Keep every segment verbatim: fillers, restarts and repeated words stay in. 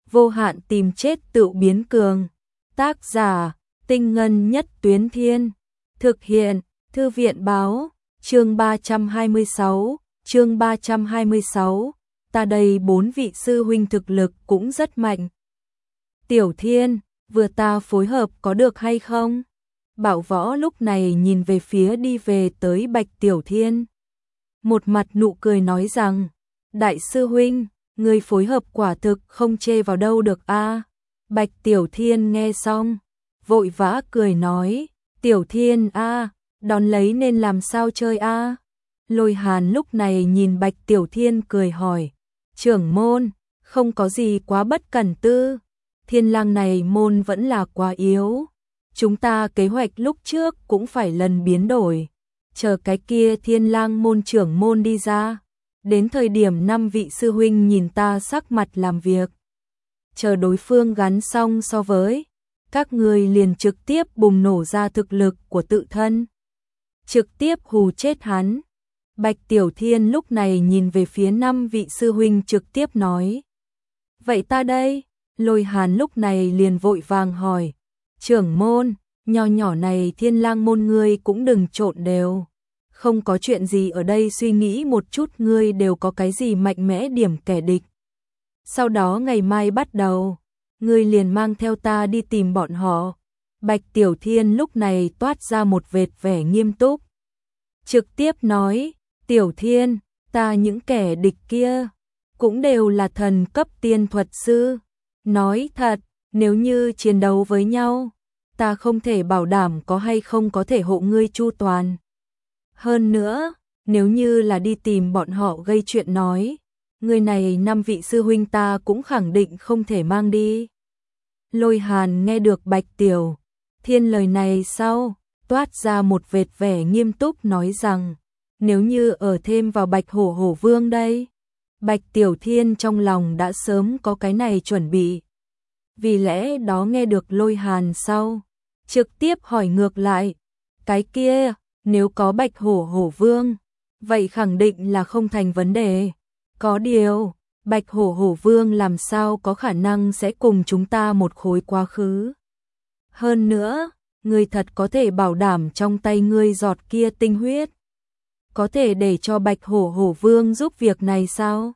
vô hạn tìm chết tự biến cường. Tác giả, Tinh Ngân Nhất Tuyến Thiên. Thực hiện, Thư viện Báo. Chương ba trăm hai mươi sáu, chương ba trăm hai mươi sáu. Ta đây bốn vị sư huynh thực lực cũng rất mạnh. Tiểu Thiên, vừa ta phối hợp có được hay không? Bảo Võ lúc này nhìn về phía đi về tới Bạch Tiểu Thiên. Một mặt nụ cười nói rằng, đại sư huynh, người phối hợp quả thực không chê vào đâu được a. Bạch Tiểu Thiên nghe xong, vội vã cười nói, Tiểu Thiên a, đón lấy nên làm sao chơi a? Lôi Hàn lúc này nhìn Bạch Tiểu Thiên cười hỏi, trưởng môn, không có gì quá bất cẩn tư, Thiên Lang này môn vẫn là quá yếu. Chúng ta kế hoạch lúc trước cũng phải lần biến đổi, chờ cái kia Thiên Lang môn trưởng môn đi ra, đến thời điểm năm vị sư huynh nhìn ta sắc mặt làm việc. Chờ đối phương gắn xong so với, các người liền trực tiếp bùng nổ ra thực lực của tự thân. Trực tiếp hù chết hắn. Bạch Tiểu Thiên lúc này nhìn về phía năm vị sư huynh trực tiếp nói. Vậy ta đây? Lôi Hàn lúc này liền vội vàng hỏi. Trưởng môn, nho nhỏ này Thiên Lang môn ngươi cũng đừng trộn đều. Không có chuyện gì ở đây, suy nghĩ một chút ngươi đều có cái gì mạnh mẽ điểm kẻ địch. Sau đó ngày mai bắt đầu, ngươi liền mang theo ta đi tìm bọn họ. Bạch Tiểu Thiên lúc này toát ra một vệt vẻ nghiêm túc. Trực tiếp nói, Tiểu Thiên, ta những kẻ địch kia, cũng đều là thần cấp tiên thuật sư. Nói thật, nếu như chiến đấu với nhau, ta không thể bảo đảm có hay không có thể hộ ngươi chu toàn. Hơn nữa, nếu như là đi tìm bọn họ gây chuyện nói, người này năm vị sư huynh ta cũng khẳng định không thể mang đi. Lôi Hàn nghe được Bạch Tiểu Thiên lời này sau, toát ra một vệt vẻ nghiêm túc nói rằng, nếu như ở thêm vào Bạch Hổ Hổ Vương đây. Bạch Tiểu Thiên trong lòng đã sớm có cái này chuẩn bị. Vì lẽ đó nghe được Lôi Hàn sau, trực tiếp hỏi ngược lại, cái kia, nếu có Bạch Hổ Hổ Vương, vậy khẳng định là không thành vấn đề. Có điều, Bạch Hổ Hổ Vương làm sao có khả năng sẽ cùng chúng ta một khối quá khứ. Hơn nữa, ngươi thật có thể bảo đảm trong tay ngươi giọt kia tinh huyết, có thể để cho Bạch Hổ Hổ Vương giúp việc này sao?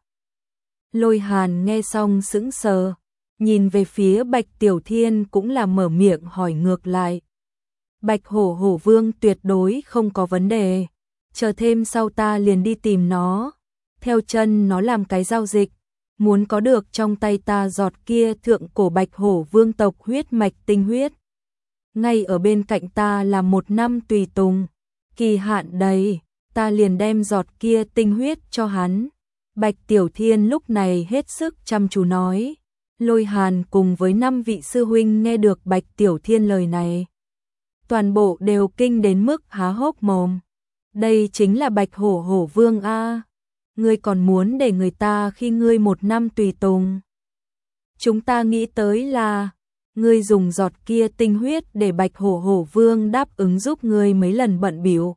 Lôi Hàn nghe xong sững sờ, nhìn về phía Bạch Tiểu Thiên cũng là mở miệng hỏi ngược lại. Bạch Hổ Hổ Vương tuyệt đối không có vấn đề, chờ thêm sau ta liền đi tìm nó, theo chân nó làm cái giao dịch, muốn có được trong tay ta giọt kia thượng cổ Bạch Hổ Vương tộc huyết mạch tinh huyết. Ngay ở bên cạnh ta là một năm tùy tùng, kỳ hạn đầy, ta liền đem giọt kia tinh huyết cho hắn. Bạch Tiểu Thiên lúc này hết sức chăm chú nói. Lôi Hàn cùng với năm vị sư huynh nghe được Bạch Tiểu Thiên lời này, toàn bộ đều kinh đến mức há hốc mồm. Đây chính là Bạch Hổ Hổ Vương a, ngươi còn muốn để người ta khi ngươi một năm tùy tùng. Chúng ta nghĩ tới là ngươi dùng giọt kia tinh huyết để Bạch Hổ Hổ Vương đáp ứng giúp ngươi mấy lần bận bịu.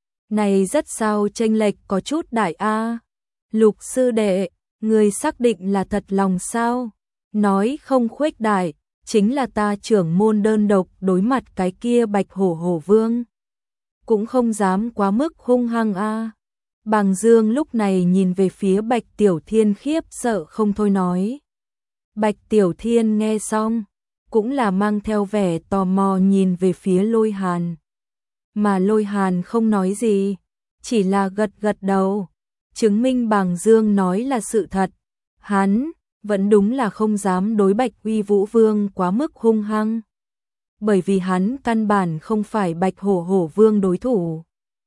Này rất sao chênh lệch có chút đại a. Lục sư đệ, ngươi xác định là thật lòng sao? Nói không khuếch đại, chính là ta trưởng môn đơn độc đối mặt cái kia Bạch Hổ Hổ Vương, cũng không dám quá mức hung hăng a. Bàng Dương lúc này nhìn về phía Bạch Tiểu Thiên khiếp sợ không thôi nói. Bạch Tiểu Thiên nghe xong, cũng là mang theo vẻ tò mò nhìn về phía Lôi Hàn. Mà Lôi Hàn không nói gì, chỉ là gật gật đầu, chứng minh Bàng Dương nói là sự thật. Hắn vẫn đúng là không dám đối Bạch Uy Vũ Vương quá mức hung hăng, bởi vì hắn căn bản không phải Bạch Hổ Hổ Vương đối thủ.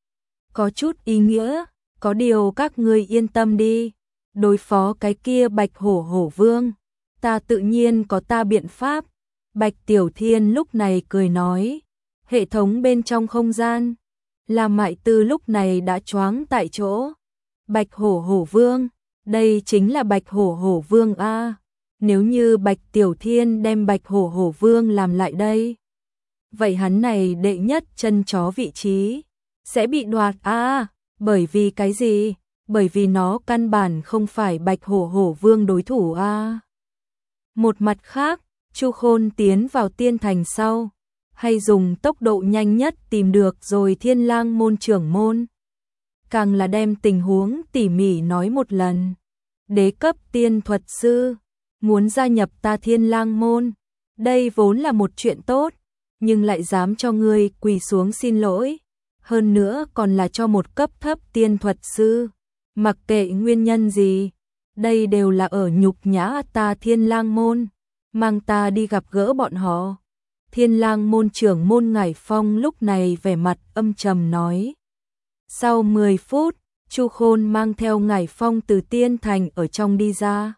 Có chút ý nghĩa, có điều các ngươi yên tâm đi, đối phó cái kia Bạch Hổ Hổ Vương, ta tự nhiên có ta biện pháp. Bạch Tiểu Thiên lúc này cười nói, hệ thống bên trong không gian, là Mại Tư lúc này đã choáng tại chỗ. Bạch Hổ Hổ Vương, đây chính là Bạch Hổ Hổ Vương a. Nếu như Bạch Tiểu Thiên đem Bạch Hổ Hổ Vương làm lại đây, vậy hắn này đệ nhất chân chó vị trí sẽ bị đoạt a. Bởi vì cái gì? Bởi vì nó căn bản không phải Bạch Hổ Hổ Vương đối thủ a. Một mặt khác, Chu Khôn tiến vào tiên thành sau, hay dùng tốc độ nhanh nhất tìm được rồi Thiên Lang môn trưởng môn. Càng là đem tình huống tỉ mỉ nói một lần. Đế cấp tiên thuật sư, muốn gia nhập ta Thiên Lang môn, đây vốn là một chuyện tốt, nhưng lại dám cho ngươi quỳ xuống xin lỗi, hơn nữa còn là cho một cấp thấp tiên thuật sư, mặc kệ nguyên nhân gì, đây đều là ở nhục nhã ta Thiên Lang môn, mang ta đi gặp gỡ bọn họ. Thiên Lang môn trưởng môn Ngải Phong lúc này vẻ mặt âm trầm nói. Sau mười phút, Chu Khôn mang theo Ngải Phong từ tiên thành ở trong đi ra.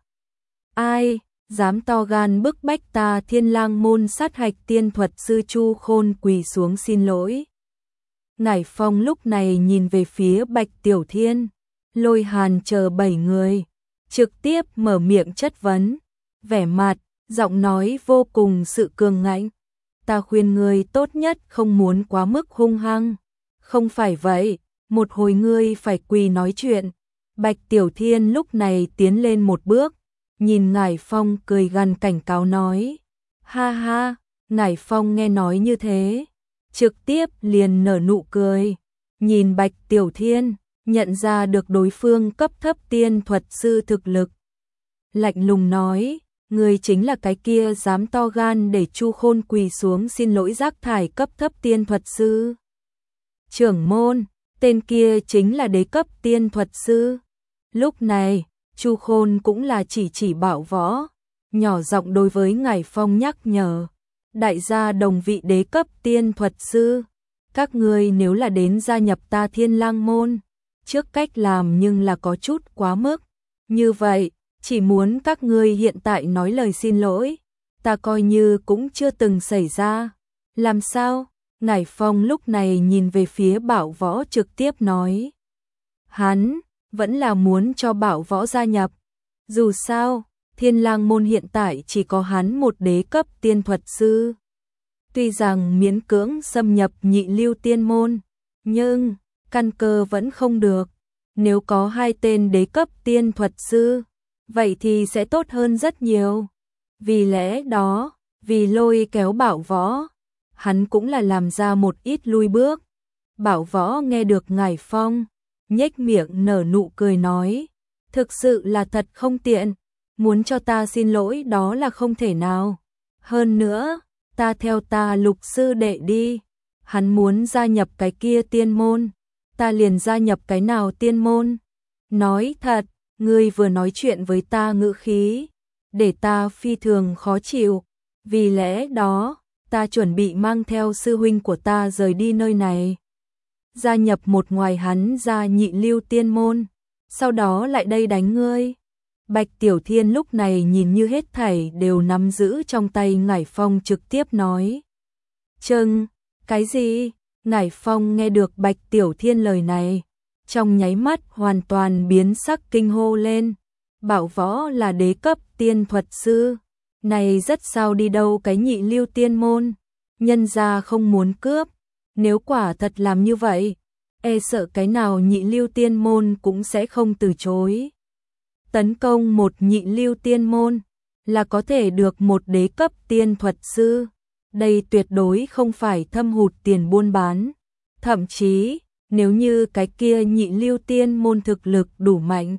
Ai dám to gan bức bách ta Thiên Lang môn sát hạch tiên thuật sư? Chu Khôn quỳ xuống xin lỗi. Ngải Phong lúc này nhìn về phía Bạch Tiểu Thiên, Lôi Hàn chờ bảy người, trực tiếp mở miệng chất vấn, vẻ mặt, giọng nói vô cùng sự cường ngạnh. Ta khuyên ngươi tốt nhất không muốn quá mức hung hăng, không phải vậy, một hồi ngươi phải quỳ nói chuyện. Bạch Tiểu Thiên lúc này tiến lên một bước, nhìn Ngải Phong cười gằn cảnh cáo nói. Ha ha, Ngải Phong nghe nói như thế, trực tiếp liền nở nụ cười, nhìn Bạch Tiểu Thiên, nhận ra được đối phương cấp thấp tiên thuật sư thực lực. Lạnh lùng nói, người chính là cái kia dám to gan để Chu Khôn quỳ xuống xin lỗi rác thải cấp thấp tiên thuật sư. Trưởng môn, tên kia chính là đế cấp tiên thuật sư. Lúc này, Chu Khôn cũng là chỉ chỉ Bảo Võ, nhỏ giọng đối với Ngải Phong nhắc nhở. Đại gia đồng vị đế cấp tiên thuật sư, các ngươi nếu là đến gia nhập ta Thiên Lang môn, trước cách làm nhưng là có chút quá mức. Như vậy, chỉ muốn các ngươi hiện tại nói lời xin lỗi, ta coi như cũng chưa từng xảy ra. Làm sao? Ngải Phong lúc này nhìn về phía Bảo Võ trực tiếp nói. Hắn vẫn là muốn cho Bảo Võ gia nhập. Dù sao, Thiên Lang môn hiện tại chỉ có hắn một đế cấp tiên thuật sư. Tuy rằng miễn cưỡng xâm nhập nhị lưu tiên môn, nhưng căn cơ vẫn không được. Nếu có hai tên đế cấp tiên thuật sư, vậy thì sẽ tốt hơn rất nhiều. Vì lẽ đó, vì lôi kéo Bảo Võ, hắn cũng là làm ra một ít lui bước. Bảo Võ nghe được Ngải Phong, nhếch miệng nở nụ cười nói, thực sự là thật không tiện, muốn cho ta xin lỗi đó là không thể nào. Hơn nữa, ta theo ta Lục sư đệ đi, hắn muốn gia nhập cái kia tiên môn, ta liền gia nhập cái nào tiên môn. Nói thật, ngươi vừa nói chuyện với ta ngữ khí, để ta phi thường khó chịu, vì lẽ đó, ta chuẩn bị mang theo sư huynh của ta rời đi nơi này. Gia nhập một ngoài hắn ra nhị lưu tiên môn, sau đó lại đây đánh ngươi. Bạch Tiểu Thiên lúc này nhìn như hết thảy đều nắm giữ trong tay Ngải Phong trực tiếp nói. Chừng, cái gì? Ngải Phong nghe được Bạch Tiểu Thiên lời này, trong nháy mắt hoàn toàn biến sắc kinh hô lên. Bảo Võ là đế cấp tiên thuật sư, này rất sao đi đâu cái nhị lưu tiên môn, nhân gia không muốn cướp, nếu quả thật làm như vậy, e sợ cái nào nhị lưu tiên môn cũng sẽ không từ chối. Tấn công một nhị lưu tiên môn là có thể được một đế cấp tiên thuật sư, đây tuyệt đối không phải thâm hụt tiền buôn bán, thậm chí nếu như cái kia nhị lưu tiên môn thực lực đủ mạnh,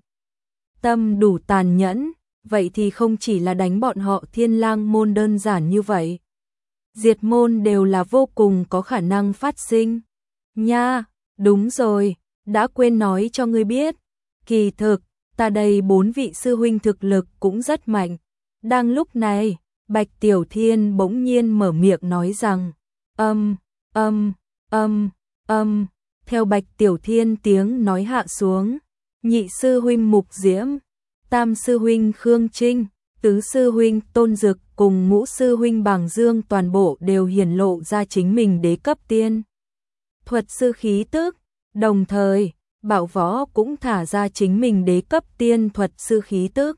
tâm đủ tàn nhẫn, vậy thì không chỉ là đánh bọn họ Thiên Lang môn đơn giản như vậy. Diệt môn đều là vô cùng có khả năng phát sinh. Nha, đúng rồi, đã quên nói cho ngươi biết, kỳ thực, ta đây bốn vị sư huynh thực lực cũng rất mạnh. Đang lúc này, Bạch Tiểu Thiên bỗng nhiên mở miệng nói rằng, âm, âm, âm, âm, theo Bạch Tiểu Thiên tiếng nói hạ xuống, nhị sư huynh Mục Diễm, tam sư huynh Khương Trinh, tứ sư huynh Tôn Dực cùng ngũ sư huynh Bàng Dương toàn bộ đều hiển lộ ra chính mình đế cấp tiên thuật sư khí tức, đồng thời, Bảo Võ cũng thả ra chính mình đế cấp tiên thuật sư khí tức.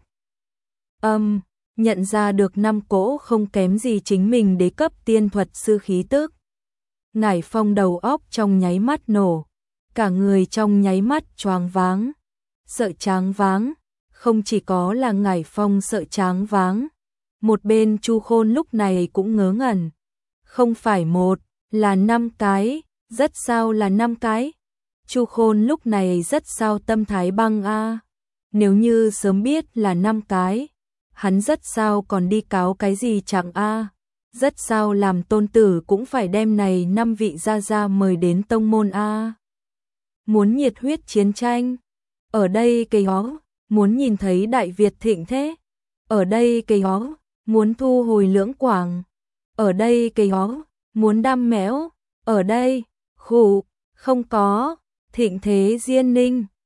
Âm, nhận ra được năm cỗ không kém gì chính mình đế cấp tiên thuật sư khí tức. Ngải Phong đầu óc trong nháy mắt nổ, cả người trong nháy mắt choáng váng, sợ choáng váng, không chỉ có là Ngải Phong sợ choáng váng, Một bên Chu Khôn lúc này cũng ngớ ngẩn. Không phải một, là năm cái, rất sao là năm cái? Chu Khôn lúc này rất sao tâm thái băng a. Nếu như sớm biết là năm cái, hắn rất sao còn đi cáo cái gì chẳng a. Rất sao làm tôn tử cũng phải đem này năm vị gia gia mời đến tông môn a. Muốn nhiệt huyết chiến tranh, ở đây cây hó, muốn nhìn thấy Đại Việt thịnh thế, ở đây cây hó, muốn thu hồi Lưỡng Quảng, ở đây cây hó, muốn đam mẽo, ở đây, khủ, không có, thịnh thế Diên Ninh.